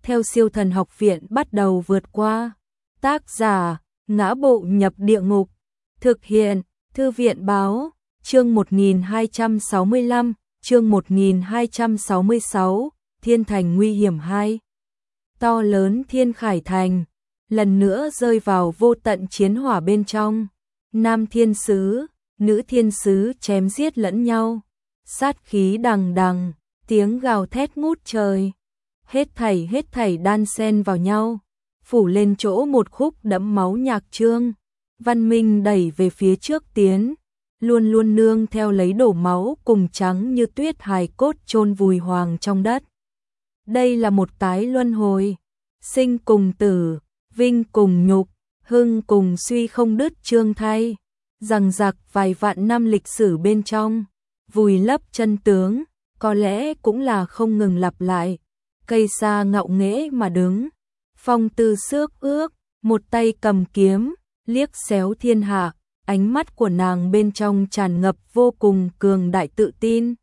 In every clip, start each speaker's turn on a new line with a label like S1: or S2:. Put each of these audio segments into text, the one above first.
S1: theo Siêu Thần Học Viện bắt đầu vượt qua. Tác giả: Ngã Bộ Nhập Địa Ngục. Thực hiện: Thư viện báo. Chương 1265, chương 1266, Thiên Thành Nguy Hiểm 2. To lớn Thiên Khải Thành, lần nữa rơi vào vô tận chiến hỏa bên trong. Nam thiên sứ, nữ thiên sứ chém giết lẫn nhau. Sát khí đằng đằng, tiếng gào thét ngút trời. Hết thảy đan xen vào nhau, phủ lên chỗ một khúc đẫm máu nhạc chương. Văn minh đẩy về phía trước tiến, luôn luôn nương theo lấy đổ máu cùng trắng như tuyết hài cốt chôn vùi hoàng trong đất. Đây là một tái luân hồi, sinh cùng tử, vinh cùng nhục, hưng cùng suy không đứt chương thay. Rằng giặc vài vạn năm lịch sử bên trong, vùi lấp chân tướng, có lẽ cũng là không ngừng lặp lại. Cây sa ngạo nghễ mà đứng, phong tư xước ước, một tay cầm kiếm, liếc xéo thiên hạ, ánh mắt của nàng bên trong tràn ngập vô cùng cường đại tự tin.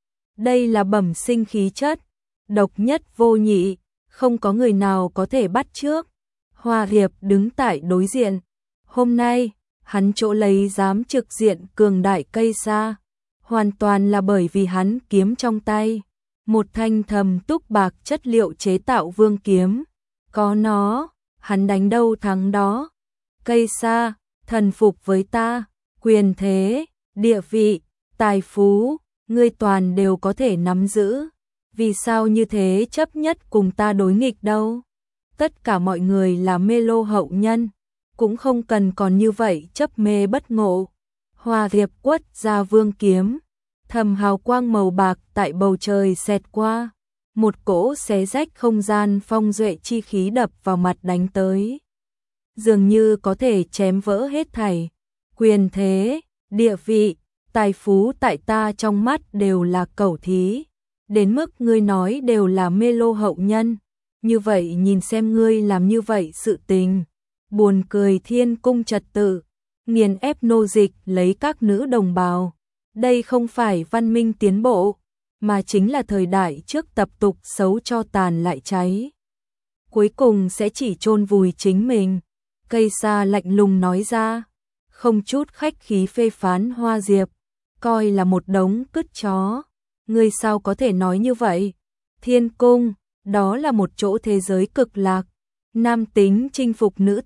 S1: Đây là bẩm sinh khí chất, độc nhất vô nhị, không có người nào có thể bắt chước. Hoa Hiệp đứng tại đối diện, hôm nay, hắn chỗ lấy dám trực diện cường đại cây sa, hoàn toàn là bởi vì hắn kiếm trong tay. Một thanh thầm túc bạc chất liệu chế tạo vương kiếm, có nó, hắn đánh đâu thắng đó. Cây sa, thần phục với ta, quyền thế, địa vị, tài phú, ngươi toàn đều có thể nắm giữ. Vì sao như thế chấp nhất cùng ta đối nghịch đâu? Tất cả mọi người là mê lô hậu nhân, cũng không cần còn như vậy chấp mê bất ngộ. Hoa Hiệp quất ra vương kiếm, thầm hào quang màu bạc tại bầu trời xẹt qua, một cỗ xé rách không gian phong duệ chi khí đập vào mặt đánh tới. Dường như có thể chém vỡ hết thảy, quyền thế, địa vị, tài phú tại ta trong mắt đều là cẩu thí, đến mức ngươi nói đều là mê lô hậu nhân, như vậy nhìn xem ngươi làm như vậy sự tình. Buồn cười thiên cung trật tự, nghiền ép nô dịch lấy các nữ đồng bào. Đây không phải văn minh tiến bộ, mà chính là thời đại trước tập tục xấu cho tàn lại cháy. Cuối cùng sẽ chỉ chôn vùi chính mình. Cây sa lạnh lùng nói ra, không chút khách khí phê phán Hoa Diệp, coi là một đống cứt chó. Ngươi sao có thể nói như vậy? Thiên cung, đó là một chỗ thế giới cực lạc. Nam tính chinh phục nữ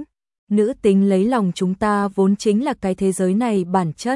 S1: tính lấy lòng chúng ta vốn chính là cái thế giới này bản chất.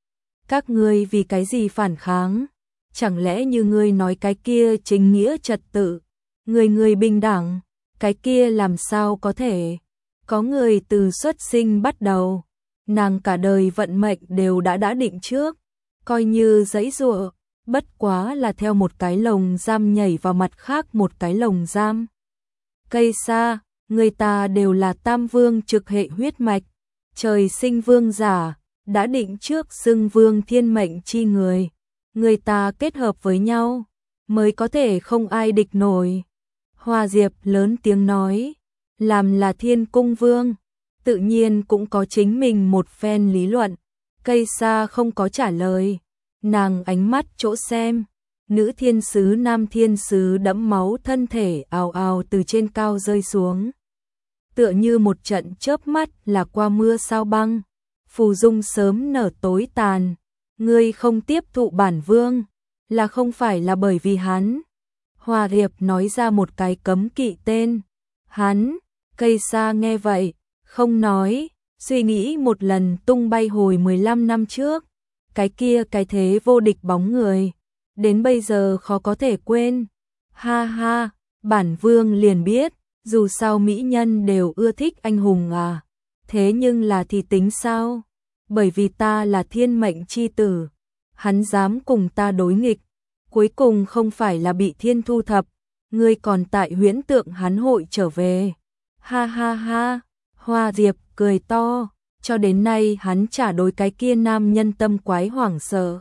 S1: Các ngươi vì cái gì phản kháng? Chẳng lẽ như ngươi nói cái kia chính nghĩa trật tự, người bình đẳng, cái kia làm sao có thể? Có người từ xuất sinh bắt đầu, nàng cả đời vận mệnh đều đã định trước, coi như giãy giụa, bất quá là theo một cái lồng giam nhảy vào mặt khác một cái lồng giam. Cây sa, người ta đều là tam vương trực hệ huyết mạch, trời sinh vương giả, đã định trước xưng vương thiên mệnh chi người ta kết hợp với nhau, mới có thể không ai địch nổi. Hoa Diệp lớn tiếng nói, làm là thiên cung vương, tự nhiên cũng có chính mình một phen lý luận. Cây sa không có trả lời, nàng ánh mắt chỗ xem, nữ thiên sứ nam thiên sứ đẫm máu thân thể ào ào từ trên cao rơi xuống. Tựa như một trận chớp mắt là qua mưa sao băng, phù dung sớm nở tối tàn. Ngươi không tiếp thụ bản vương, là không phải là bởi vì hắn. Hoa Hiệp nói ra một cái cấm kỵ tên. Hắn, cây sa nghe vậy, không nói, suy nghĩ một lần tung bay hồi 15 năm trước. Cái kia cái thế vô địch bóng người, đến bây giờ khó có thể quên. Ha ha, bản vương liền biết, dù sao mỹ nhân đều ưa thích anh hùng à. Thế nhưng là thì tính sao? Bởi vì ta là thiên mệnh chi tử, hắn dám cùng ta đối nghịch, cuối cùng không phải là bị thiên thu thập, ngươi còn tại huyễn tượng hắn hội trở về. Ha ha ha, Hoa Diệp cười to, cho đến nay hắn chả đối cái kia nam nhân tâm quái hoảng sợ.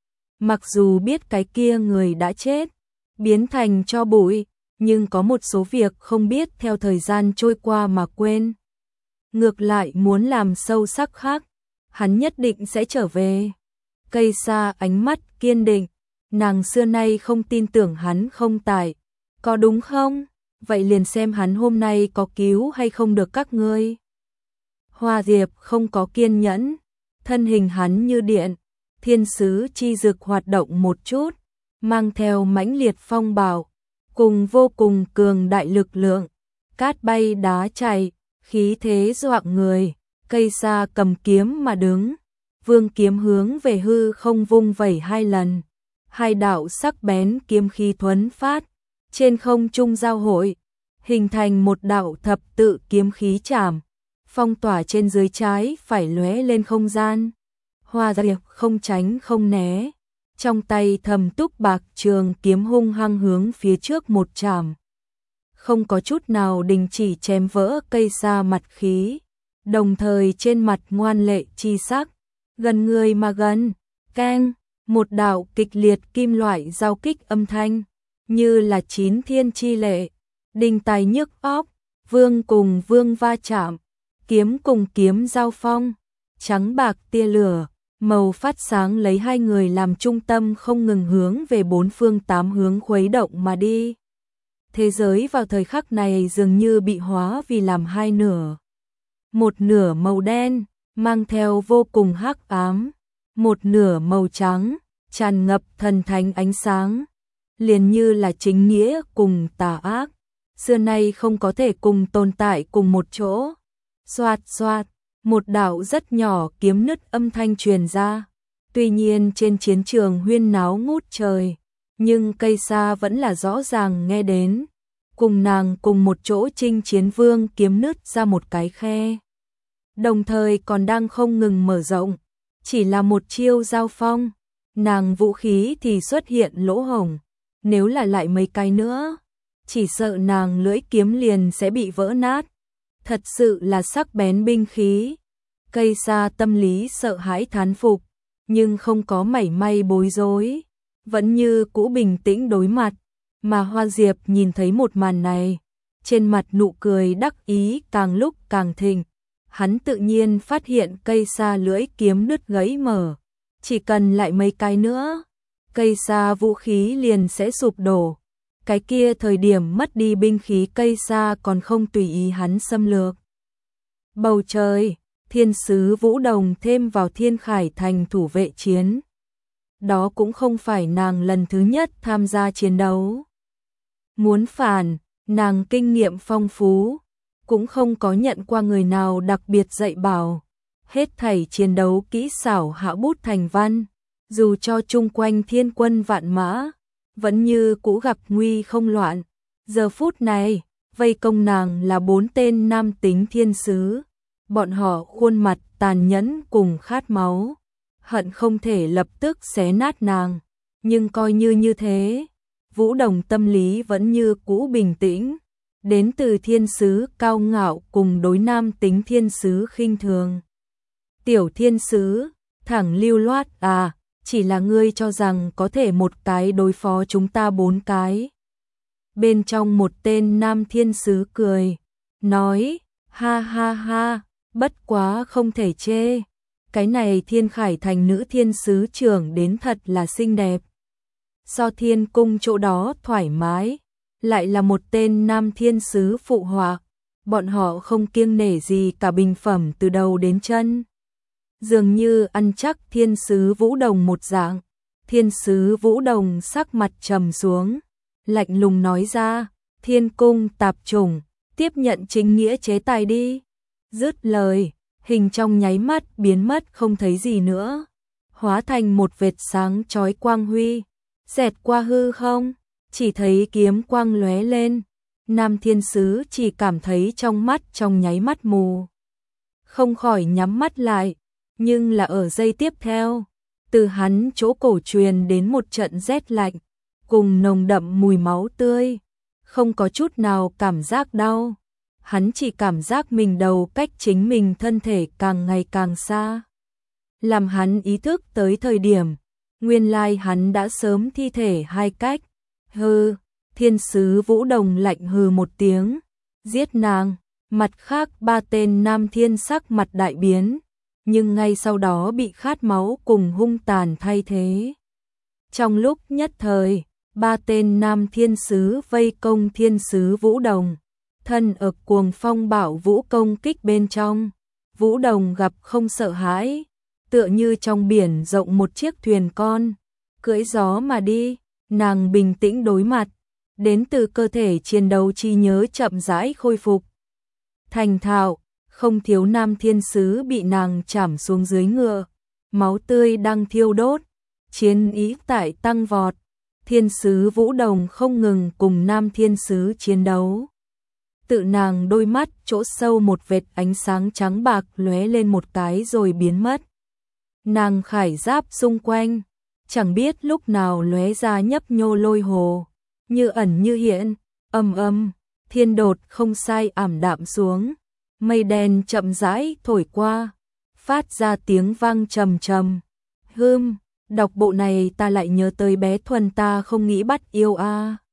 S1: Mặc dù biết cái kia người đã chết, biến thành tro bụi, nhưng có một số việc không biết theo thời gian trôi qua mà quên. Ngược lại muốn làm sâu sắc khác, hắn nhất định sẽ trở về. Cây sa ánh mắt kiên định, nàng xưa nay không tin tưởng hắn không tại, có đúng không? vậy liền xem hắn hôm nay có cứu hay không được các ngươi. Hoa Diệp không có kiên nhẫn, thân hình hắn như điện, thiên sứ chi dực hoạt động một chút, mang theo mãnh liệt phong bạo, cùng vô cùng cường đại lực lượng, cát bay đá chạy, khí thế dọa người, cây sa cầm kiếm mà đứng, vương kiếm hướng về hư không vung vẩy 2 lần, 2 đạo sắc bén kiếm khí thuấn phát, trên không trung giao hội, hình thành một đạo thập tự kiếm khí chạm, phong tỏa trên dưới trái phải lóe lên không gian. Hoa Diệp không tránh không né, trong tay thầm túc bạc trường kiếm hung hăng hướng phía trước một chạm. Không có chút nào đình chỉ chém vỡ cây sa mặt khí, đồng thời trên mặt ngoan lệ chi sắc, gần người mà gần, keng, một đạo kịch liệt kim loại giao kích âm thanh, như là 9 thiên chi lệ, đinh tai nhức óc, vương cùng vương va chạm, kiếm cùng kiếm giao phong, trắng bạc tia lửa, màu phát sáng lấy 2 người làm trung tâm không ngừng hướng về 4 phương 8 hướng khuấy động mà đi. Thế giới vào thời khắc này dường như bị hóa vì làm 2 nửa. Một nửa màu đen, mang theo vô cùng hắc ám, một nửa màu trắng, tràn ngập thần thánh ánh sáng, liền như là chính nghĩa cùng tà ác, xưa nay không có thể cùng tồn tại cùng một chỗ. Xoạt xoạt, một đạo rất nhỏ kiếm nứt âm thanh truyền ra. Tuy nhiên trên chiến trường huyên náo ngút trời, nhưng cây sa vẫn là rõ ràng nghe đến. Cùng nàng cùng một chỗ chinh chiến vương kiếm nứt ra một cái khe. Đồng thời còn đang không ngừng mở rộng, chỉ là một chiêu giao phong, nàng vũ khí thì xuất hiện lỗ hổng, nếu là lại mấy cái nữa, chỉ sợ nàng lưỡi kiếm liền sẽ bị vỡ nát. Thật sự là sắc bén binh khí. Cây sa tâm lý sợ hãi thán phục, nhưng không có mảy may bối rối, vẫn như cũ bình tĩnh đối mặt. Mà Hoa Diệp nhìn thấy một màn này, trên mặt nụ cười đắc ý càng lúc càng thịnh. Hắn tự nhiên phát hiện cây sa lưỡi kiếm đứt gãy mở, chỉ cần lại mấy cái nữa, cây sa vũ khí liền sẽ sụp đổ. Cái kia thời điểm mất đi binh khí cây sa còn không tùy ý hắn xâm lược. Bầu trời, thiên sứ Vũ Đồng thêm vào Thiên Khải Thành thủ vệ chiến. Đó cũng không phải nàng lần thứ nhất tham gia chiến đấu. Muốn phản, nàng kinh nghiệm phong phú, cũng không có nhận qua người nào đặc biệt dạy bảo. Hết thảy chiến đấu kỹ xảo hạ bút thành văn, dù cho chung quanh thiên quân vạn mã, vẫn như cũ gặp nguy không loạn. Giờ phút này, vây công nàng là 4 tên nam tính thiên sứ. Bọn họ khuôn mặt tàn nhẫn cùng khát máu, hận không thể lập tức xé nát nàng. Nhưng coi như thế, Vũ Đồng tâm lý vẫn như cũ bình tĩnh. Đến từ thiên sứ cao ngạo cùng đối nam tính thiên sứ khinh thường. Tiểu thiên sứ, thẳng lưu loát à, chỉ là ngươi cho rằng có thể một cái đối phó chúng ta 4 cái. Bên trong một tên nam thiên sứ cười, nói, ha ha ha, bất quá không thể chê. Cái này Thiên Khải Thành nữ thiên sứ trưởng đến thật là xinh đẹp. So thiên cung chỗ đó thoải mái, lại là một tên nam thiên sứ phụ họa. Bọn họ không kiêng nể gì cả bình phẩm từ đầu đến chân. Dường như ăn chắc thiên sứ Vũ Đồng một dạng. Thiên sứ Vũ Đồng sắc mặt trầm xuống, lạnh lùng nói ra, thiên cung tạp chủng, tiếp nhận chính nghĩa chế tài đi. Dứt lời, hình trong nháy mắt biến mất không thấy gì nữa, hóa thành một vệt sáng chói quang huy, xẹt qua hư không, chỉ thấy kiếm quang lóe lên. Nam thiên sứ chỉ cảm thấy trong mắt trong nháy mắt mù, không khỏi nhắm mắt lại, nhưng là ở giây tiếp theo, từ hắn chỗ cổ truyền đến một trận rét lạnh, cùng nồng đậm mùi máu tươi, không có chút nào cảm giác đau. Hắn chỉ cảm giác mình đầu cách chính mình thân thể càng ngày càng xa. Làm hắn ý thức tới thời điểm, nguyên lai hắn đã sớm thi thể 2 cách. Hừ, thiên sứ Vũ Đồng lạnh hừ một tiếng, giết nàng. Mặt khác 3 tên nam thiên sắc mặt đại biến, nhưng ngay sau đó bị khát máu cùng hung tàn thay thế. Trong lúc nhất thời, ba tên nam thiên sứ vây công thiên sứ Vũ Đồng, thân ở cuồng phong bạo vũ công kích bên trong. Vũ Đồng gặp không sợ hãi, tựa như trong biển rộng một chiếc thuyền con, cưỡi gió mà đi, nàng bình tĩnh đối mặt, đến từ cơ thể chiến đấu trí nhớ chậm rãi khôi phục. Thành thạo, không thiếu nam thiên sứ bị nàng chảm xuống dưới ngựa, máu tươi đang thiêu đốt, chiến ý tại tăng vọt. Thiên sứ Vũ Đồng không ngừng cùng nam thiên sứ chiến đấu. Tự nàng đôi mắt chỗ sâu một vệt ánh sáng trắng bạc lóe lên một cái rồi biến mất. Nàng khải giáp xung quanh, chẳng biết lúc nào lóe ra nhấp nhô lôi hồ, như ẩn như hiện, thiên đột không sai ảm đạm xuống, mây đen chậm rãi thổi qua, phát ra tiếng vang trầm trầm. Đọc bộ này ta lại nhớ tới bé Thuần ta không nghĩ bắt yêu a.